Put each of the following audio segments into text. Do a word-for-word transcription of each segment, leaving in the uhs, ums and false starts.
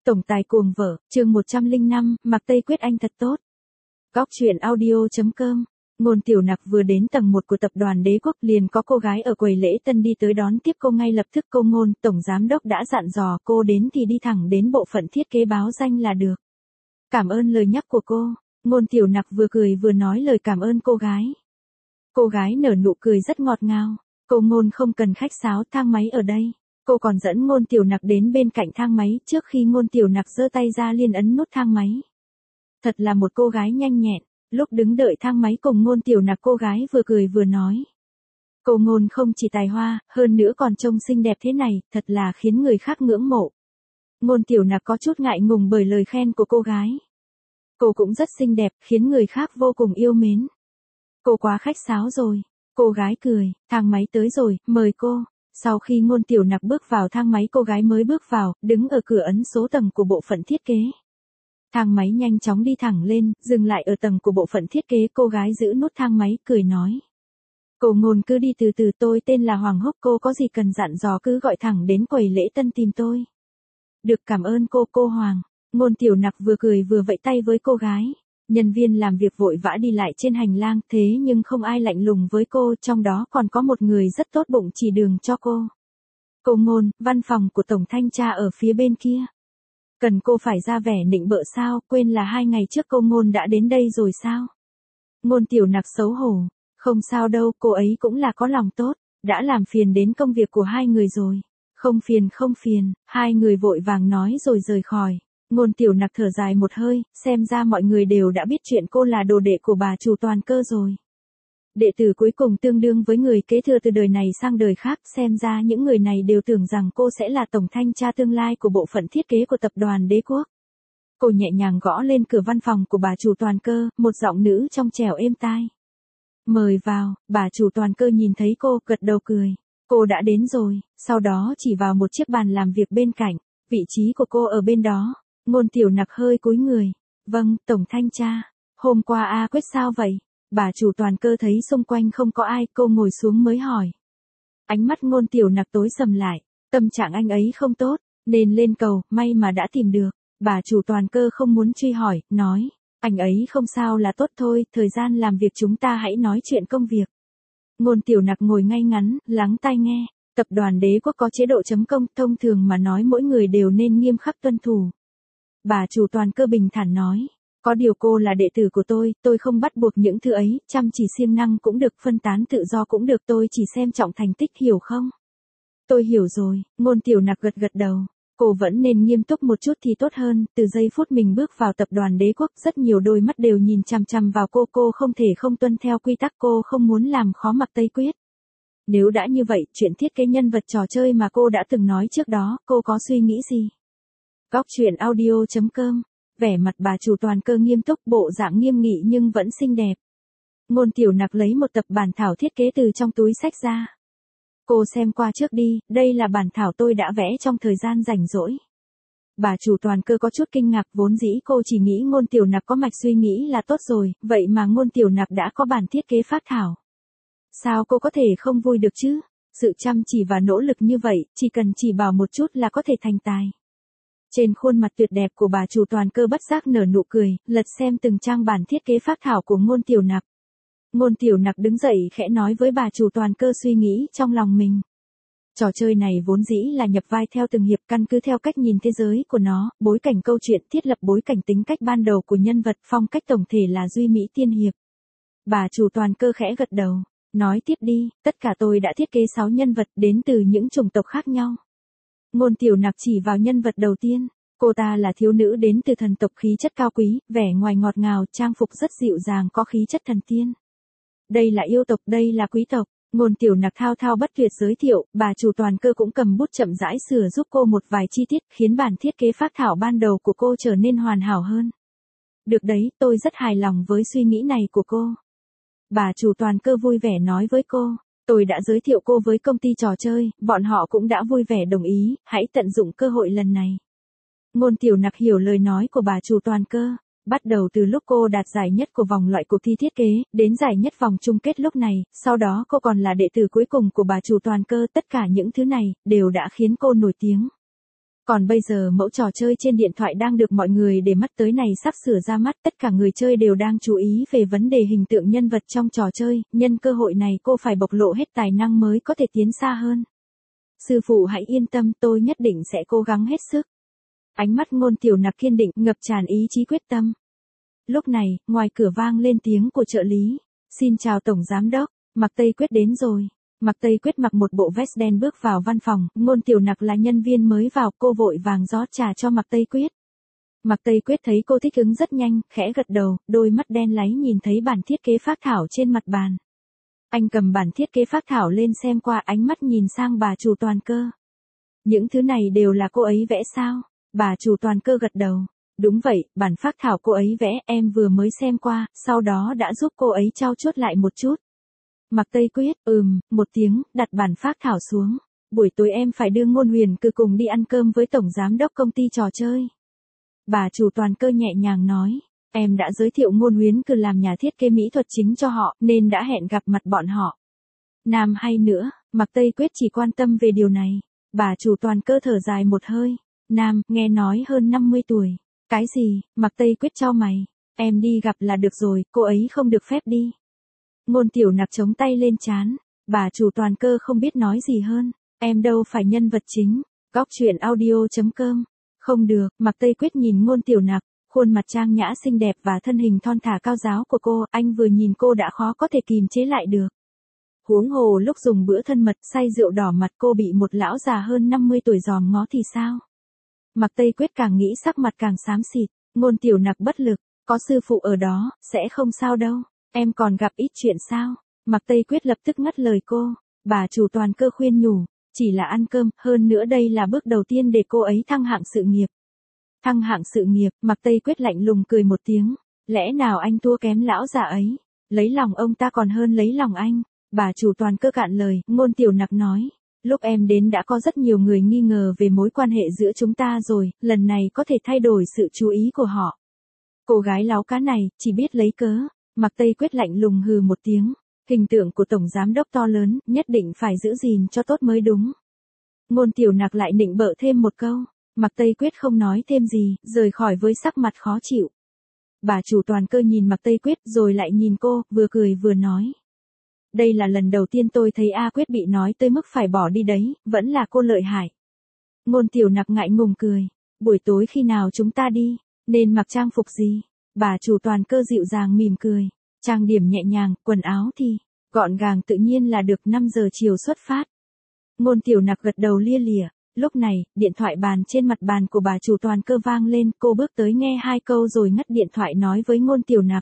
Tổng tài cuồng vợ, chương một trăm lẻ năm, Mạc Tây Quyết anh thật tốt. Góc truyện audio chấm com. Ngôn Tiểu Nặc vừa đến tầng một của tập đoàn Đế Quốc liền có cô gái ở quầy lễ tân đi tới đón tiếp cô ngay lập tức. Cô Ngôn, tổng giám đốc đã dặn dò cô đến thì đi thẳng đến bộ phận thiết kế báo danh là được. Cảm ơn lời nhắc của cô. Ngôn Tiểu Nặc vừa cười vừa nói lời cảm ơn cô gái. Cô gái nở nụ cười rất ngọt ngào. Cô Ngôn không cần khách sáo, thang máy ở đây. Cô còn dẫn Ngôn Tiểu Nặc đến bên cạnh thang máy, trước khi Ngôn Tiểu Nặc giơ tay ra liền ấn nút thang máy. Thật là một cô gái nhanh nhẹn, lúc đứng đợi thang máy cùng Ngôn Tiểu Nặc cô gái vừa cười vừa nói. Cô Ngôn không chỉ tài hoa, hơn nữa còn trông xinh đẹp thế này, thật là khiến người khác ngưỡng mộ. Ngôn Tiểu Nặc có chút ngại ngùng bởi lời khen của cô gái. Cô cũng rất xinh đẹp, khiến người khác vô cùng yêu mến. Cô quá khách sáo rồi. Cô gái cười, thang máy tới rồi, mời cô. Sau khi Ngôn Tiểu Nặc bước vào thang máy, cô gái mới bước vào, đứng ở cửa ấn số tầng của bộ phận thiết kế. Thang máy nhanh chóng đi thẳng lên, dừng lại ở tầng của bộ phận thiết kế. Cô gái giữ nút thang máy, cười nói. Cô Ngôn cứ đi từ từ, tôi tên là Hoàng Húc, cô có gì cần dặn dò cứ gọi thẳng đến quầy lễ tân tìm tôi. Được, cảm ơn cô, cô Hoàng. Ngôn Tiểu Nặc vừa cười vừa vẫy tay với cô gái. Nhân viên làm việc vội vã đi lại trên hành lang, thế nhưng không ai lạnh lùng với cô, trong đó còn có một người rất tốt bụng chỉ đường cho cô. Cô Ngôn, văn phòng của Tổng Thanh tra ở phía bên kia. Cần cô phải ra vẻ nịnh bợ sao, quên là hai ngày trước cô Ngôn đã đến đây rồi sao? Ngôn Tiểu Nặc xấu hổ, không sao đâu, cô ấy cũng là có lòng tốt, đã làm phiền đến công việc của hai người rồi. Không phiền không phiền, hai người vội vàng nói rồi rời khỏi. Ngôn Tiểu Nặc thở dài một hơi, xem ra mọi người đều đã biết chuyện cô là đồ đệ của bà chủ Toàn Cơ rồi. Đệ tử cuối cùng tương đương với người kế thừa từ đời này sang đời khác, xem ra những người này đều tưởng rằng cô sẽ là tổng thanh tra tương lai của bộ phận thiết kế của tập đoàn Đế Quốc. Cô nhẹ nhàng gõ lên cửa văn phòng của bà chủ Toàn Cơ, một giọng nữ trong trẻo êm tai. Mời vào. Bà chủ Toàn Cơ nhìn thấy cô, gật đầu cười. Cô đã đến rồi, sau đó chỉ vào một chiếc bàn làm việc bên cạnh, vị trí của cô ở bên đó. Ngôn Tiểu Nặc hơi cúi người. Vâng, tổng thanh tra. Hôm qua A Quyết sao vậy? Bà chủ Toàn Cơ thấy xung quanh không có ai, cô ngồi xuống mới hỏi. Ánh mắt Ngôn Tiểu Nặc tối sầm lại. Tâm trạng anh ấy không tốt, nên lên cầu, may mà đã tìm được. Bà chủ Toàn Cơ không muốn truy hỏi, nói. Anh ấy không sao là tốt thôi, thời gian làm việc chúng ta hãy nói chuyện công việc. Ngôn Tiểu Nặc ngồi ngay ngắn, lắng tai nghe. Tập đoàn Đế Quốc có chế độ chấm công, thông thường mà nói mỗi người đều nên nghiêm khắc tuân thủ. Bà chủ Toàn Cơ bình thản nói. Có điều cô là đệ tử của tôi, tôi không bắt buộc những thứ ấy, chăm chỉ siêng năng cũng được, phân tán tự do cũng được, tôi chỉ xem trọng thành tích, hiểu không? Tôi hiểu rồi. Ngôn Tiểu Nặc gật gật đầu. Cô vẫn nên nghiêm túc một chút thì tốt hơn, từ giây phút mình bước vào tập đoàn Đế Quốc, rất nhiều đôi mắt đều nhìn chằm chằm vào cô, cô không thể không tuân theo quy tắc, cô không muốn làm khó Mạc Tây Quyết. Nếu đã như vậy, chuyện thiết kế nhân vật trò chơi mà cô đã từng nói trước đó, cô có suy nghĩ gì? Góc truyện audio chấm com. Vẻ mặt bà chủ Toàn Cơ nghiêm túc, bộ dạng nghiêm nghị nhưng vẫn xinh đẹp. Ngôn Tiểu Nặc lấy một tập bản thảo thiết kế từ trong túi xách ra. Cô xem qua trước đi, đây là bản thảo tôi đã vẽ trong thời gian rảnh rỗi. Bà chủ Toàn Cơ có chút kinh ngạc, vốn dĩ cô chỉ nghĩ Ngôn Tiểu Nặc có mạch suy nghĩ là tốt rồi, vậy mà Ngôn Tiểu Nặc đã có bản thiết kế phác thảo. Sao cô có thể không vui được chứ? Sự chăm chỉ và nỗ lực như vậy, chỉ cần chỉ bảo một chút là có thể thành tài. Trên khuôn mặt tuyệt đẹp của bà chủ Toàn Cơ bất giác nở nụ cười, lật xem từng trang bản thiết kế phác thảo của Ngôn Tiểu Nặc. Ngôn Tiểu Nặc đứng dậy khẽ nói với bà chủ Toàn Cơ suy nghĩ trong lòng mình. Trò chơi này vốn dĩ là nhập vai theo từng hiệp, căn cứ theo cách nhìn thế giới của nó, bối cảnh câu chuyện, thiết lập bối cảnh, tính cách ban đầu của nhân vật, phong cách tổng thể là duy mỹ tiên hiệp. Bà chủ Toàn Cơ khẽ gật đầu, nói tiếp đi, tất cả tôi đã thiết kế sáu nhân vật đến từ những chủng tộc khác nhau. Ngôn Tiểu Nặc chỉ vào nhân vật đầu tiên, cô ta là thiếu nữ đến từ thần tộc, khí chất cao quý, vẻ ngoài ngọt ngào, trang phục rất dịu dàng, có khí chất thần tiên. Đây là yêu tộc, đây là quý tộc. Ngôn Tiểu Nặc thao thao bất tuyệt giới thiệu, bà chủ Toàn Cơ cũng cầm bút chậm rãi sửa giúp cô một vài chi tiết, khiến bản thiết kế phác thảo ban đầu của cô trở nên hoàn hảo hơn. Được đấy, tôi rất hài lòng với suy nghĩ này của cô. Bà chủ Toàn Cơ vui vẻ nói với cô. Tôi đã giới thiệu cô với công ty trò chơi, bọn họ cũng đã vui vẻ đồng ý, hãy tận dụng cơ hội lần này. Ngôn Tiểu Nặc hiểu lời nói của bà chủ Toàn Cơ. Bắt đầu từ lúc cô đạt giải nhất của vòng loại cuộc thi thiết kế, đến giải nhất vòng chung kết lúc này, sau đó cô còn là đệ tử cuối cùng của bà chủ Toàn Cơ, tất cả những thứ này, đều đã khiến cô nổi tiếng. Còn bây giờ mẫu trò chơi trên điện thoại đang được mọi người để mắt tới này sắp sửa ra mắt, tất cả người chơi đều đang chú ý về vấn đề hình tượng nhân vật trong trò chơi, nhân cơ hội này cô phải bộc lộ hết tài năng mới có thể tiến xa hơn. Sư phụ hãy yên tâm, tôi nhất định sẽ cố gắng hết sức. Ánh mắt Ngôn Tiểu Nặc kiên định, ngập tràn ý chí quyết tâm. Lúc này, ngoài cửa vang lên tiếng của trợ lý. Xin chào Tổng Giám Đốc, Mạc Tây Quyết đến rồi. Mạc Tây Quyết mặc một bộ vest đen bước vào văn phòng, Ngôn Tiểu Nặc là nhân viên mới vào, cô vội vàng rót trà cho Mạc Tây Quyết. Mạc Tây Quyết thấy cô thích ứng rất nhanh, khẽ gật đầu, đôi mắt đen láy nhìn thấy bản thiết kế phác thảo trên mặt bàn. Anh cầm bản thiết kế phác thảo lên xem qua, ánh mắt nhìn sang bà chủ Toàn Cơ. Những thứ này đều là cô ấy vẽ sao? Bà chủ Toàn Cơ gật đầu. Đúng vậy, bản phác thảo cô ấy vẽ, em vừa mới xem qua, sau đó đã giúp cô ấy trau chuốt lại một chút. Mạc Tây Quyết, ừm, một tiếng, đặt bản phác thảo xuống. Buổi tối em phải đưa Ngôn Huyền Cừ cùng đi ăn cơm với Tổng Giám Đốc công ty trò chơi. Bà chủ Toàn Cơ nhẹ nhàng nói, em đã giới thiệu Ngôn Huyền Cừ làm nhà thiết kế mỹ thuật chính cho họ, nên đã hẹn gặp mặt bọn họ. Nam hay nữa, Mạc Tây Quyết chỉ quan tâm về điều này. Bà chủ Toàn Cơ thở dài một hơi. Nam, nghe nói hơn năm mươi tuổi. Cái gì? Mạc Tây Quyết chau mày. Em đi gặp là được rồi, cô ấy không được phép đi. Ngôn Tiểu Nặc chống tay lên trán. Bà chủ Toàn Cơ không biết nói gì hơn. Em đâu phải nhân vật chính. Góc truyện audio chấm com. Không được, Mạc Tây Quyết nhìn Ngôn Tiểu Nặc, khuôn mặt trang nhã xinh đẹp và thân hình thon thả cao ráo của cô, anh vừa nhìn cô đã khó có thể kìm chế lại được. Huống hồ lúc dùng bữa thân mật say rượu đỏ mặt cô bị một lão già hơn năm mươi tuổi giòm ngó thì sao? Mạc Tây Quyết càng nghĩ sắc mặt càng xám xịt, Ngôn Tiểu Nặc bất lực, có sư phụ ở đó, sẽ không sao đâu, em còn gặp ít chuyện sao? Mạc Tây Quyết lập tức ngắt lời cô, bà chủ Toàn Cơ khuyên nhủ, chỉ là ăn cơm, hơn nữa đây là bước đầu tiên để cô ấy thăng hạng sự nghiệp. Thăng hạng sự nghiệp, Mạc Tây Quyết lạnh lùng cười một tiếng, lẽ nào anh thua kém lão già ấy, lấy lòng ông ta còn hơn lấy lòng anh. Bà chủ Toàn Cơ cạn lời, Ngôn Tiểu Nặc nói, lúc em đến đã có rất nhiều người nghi ngờ về mối quan hệ giữa chúng ta rồi, lần này có thể thay đổi sự chú ý của họ. Cô gái láo cá này, chỉ biết lấy cớ. Mạc Tây Quyết lạnh lùng hừ một tiếng, hình tượng của Tổng Giám Đốc to lớn, nhất định phải giữ gìn cho tốt mới đúng. Ngôn Tiểu Nặc lại nịnh bợ thêm một câu, Mạc Tây Quyết không nói thêm gì, rời khỏi với sắc mặt khó chịu. Bà chủ Toàn Cơ nhìn Mạc Tây Quyết rồi lại nhìn cô, vừa cười vừa nói. Đây là lần đầu tiên tôi thấy A Quyết bị nói tới mức phải bỏ đi đấy, vẫn là cô lợi hại. Ngôn Tiểu Nặc ngại ngùng cười, buổi tối khi nào chúng ta đi, nên mặc trang phục gì? Bà chủ Toàn Cơ dịu dàng mỉm cười, trang điểm nhẹ nhàng, quần áo thì gọn gàng tự nhiên là được, năm giờ chiều xuất phát. Ngôn Tiểu Nặc gật đầu lia lịa, lúc này, điện thoại bàn trên mặt bàn của bà chủ Toàn Cơ vang lên, cô bước tới nghe hai câu rồi ngắt điện thoại nói với Ngôn Tiểu Nặc.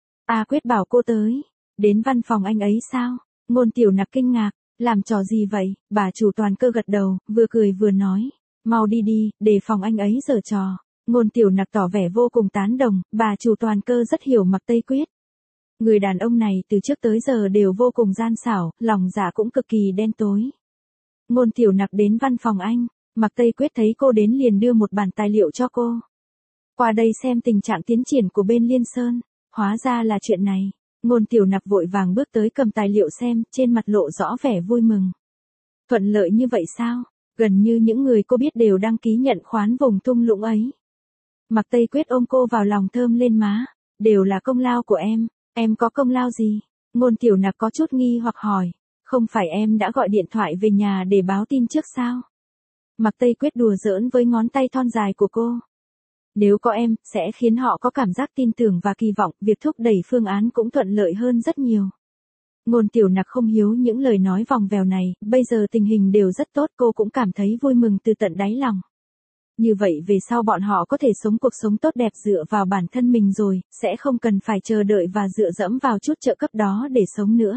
A Quyết bảo cô tới. Đến văn phòng anh ấy sao? Ngôn Tiểu Nặc kinh ngạc, làm trò gì vậy? Bà chủ Toàn Cơ gật đầu, vừa cười vừa nói, mau đi đi, để phòng anh ấy giở trò. Ngôn Tiểu Nặc tỏ vẻ vô cùng tán đồng, bà chủ Toàn Cơ rất hiểu Mạc Tây Quyết. Người đàn ông này từ trước tới giờ đều vô cùng gian xảo, lòng dạ cũng cực kỳ đen tối. Ngôn Tiểu Nặc đến văn phòng anh, Mạc Tây Quyết thấy cô đến liền đưa một bản tài liệu cho cô. Qua đây xem tình trạng tiến triển của bên Liên Sơn, hóa ra là chuyện này. Ngôn Tiểu Nặc vội vàng bước tới cầm tài liệu xem, trên mặt lộ rõ vẻ vui mừng. Thuận lợi như vậy sao? Gần như những người cô biết đều đăng ký nhận khoán vùng thung lũng ấy. Mạc Tây Quyết ôm cô vào lòng thơm lên má, đều là công lao của em, em có công lao gì? Ngôn Tiểu Nặc có chút nghi hoặc hỏi, không phải em đã gọi điện thoại về nhà để báo tin trước sao? Mạc Tây Quyết đùa giỡn với ngón tay thon dài của cô. Nếu có em, sẽ khiến họ có cảm giác tin tưởng và kỳ vọng, việc thúc đẩy phương án cũng thuận lợi hơn rất nhiều. Ngôn Tiểu Nặc không hiếu những lời nói vòng vèo này, bây giờ tình hình đều rất tốt, cô cũng cảm thấy vui mừng từ tận đáy lòng. Như vậy về sau bọn họ có thể sống cuộc sống tốt đẹp dựa vào bản thân mình rồi, sẽ không cần phải chờ đợi và dựa dẫm vào chút trợ cấp đó để sống nữa.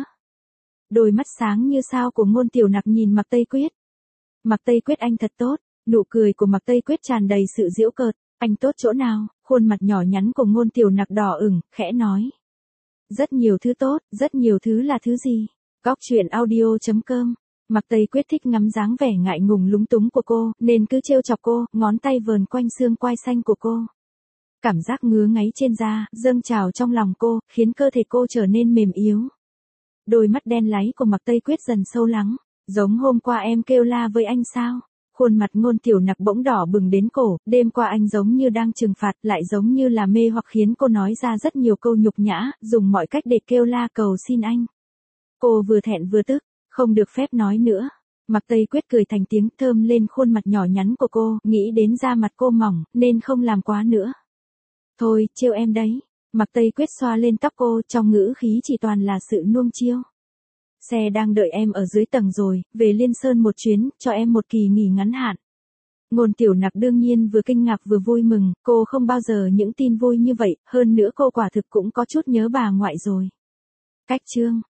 Đôi mắt sáng như sao của Ngôn Tiểu Nặc nhìn Mạc Tây Quyết. Mạc Tây Quyết anh thật tốt, nụ cười của Mạc Tây Quyết tràn đầy sự giễu cợt. Anh tốt chỗ nào? Khuôn mặt nhỏ nhắn của Ngôn Tiểu Nặc đỏ ửng, khẽ nói. Rất nhiều thứ tốt, rất nhiều thứ là thứ gì? Góc truyện audio chấm com. Mạc Tây Quyết thích ngắm dáng vẻ ngại ngùng lúng túng của cô, nên cứ trêu chọc cô, ngón tay vờn quanh xương quai xanh của cô. Cảm giác ngứa ngáy trên da, dâng trào trong lòng cô, khiến cơ thể cô trở nên mềm yếu. Đôi mắt đen láy của Mạc Tây Quyết dần sâu lắng. Giống hôm qua em kêu la với anh sao? Khuôn mặt Ngôn Tiểu Nặc bỗng đỏ bừng đến cổ, đêm qua anh giống như đang trừng phạt, lại giống như là mê hoặc khiến cô nói ra rất nhiều câu nhục nhã, dùng mọi cách để kêu la cầu xin anh. Cô vừa thẹn vừa tức, không được phép nói nữa. Mạc Tây Quyết cười thành tiếng, thơm lên khuôn mặt nhỏ nhắn của cô, nghĩ đến da mặt cô mỏng, nên không làm quá nữa. Thôi, trêu em đấy. Mạc Tây Quyết xoa lên tóc cô, trong ngữ khí chỉ toàn là sự nuông chiêu. Xe đang đợi em ở dưới tầng rồi, về Liên Sơn một chuyến, cho em một kỳ nghỉ ngắn hạn. Ngôn Tiểu Nặc đương nhiên vừa kinh ngạc vừa vui mừng, cô không bao giờ những tin vui như vậy, hơn nữa cô quả thực cũng có chút nhớ bà ngoại rồi. Cách chương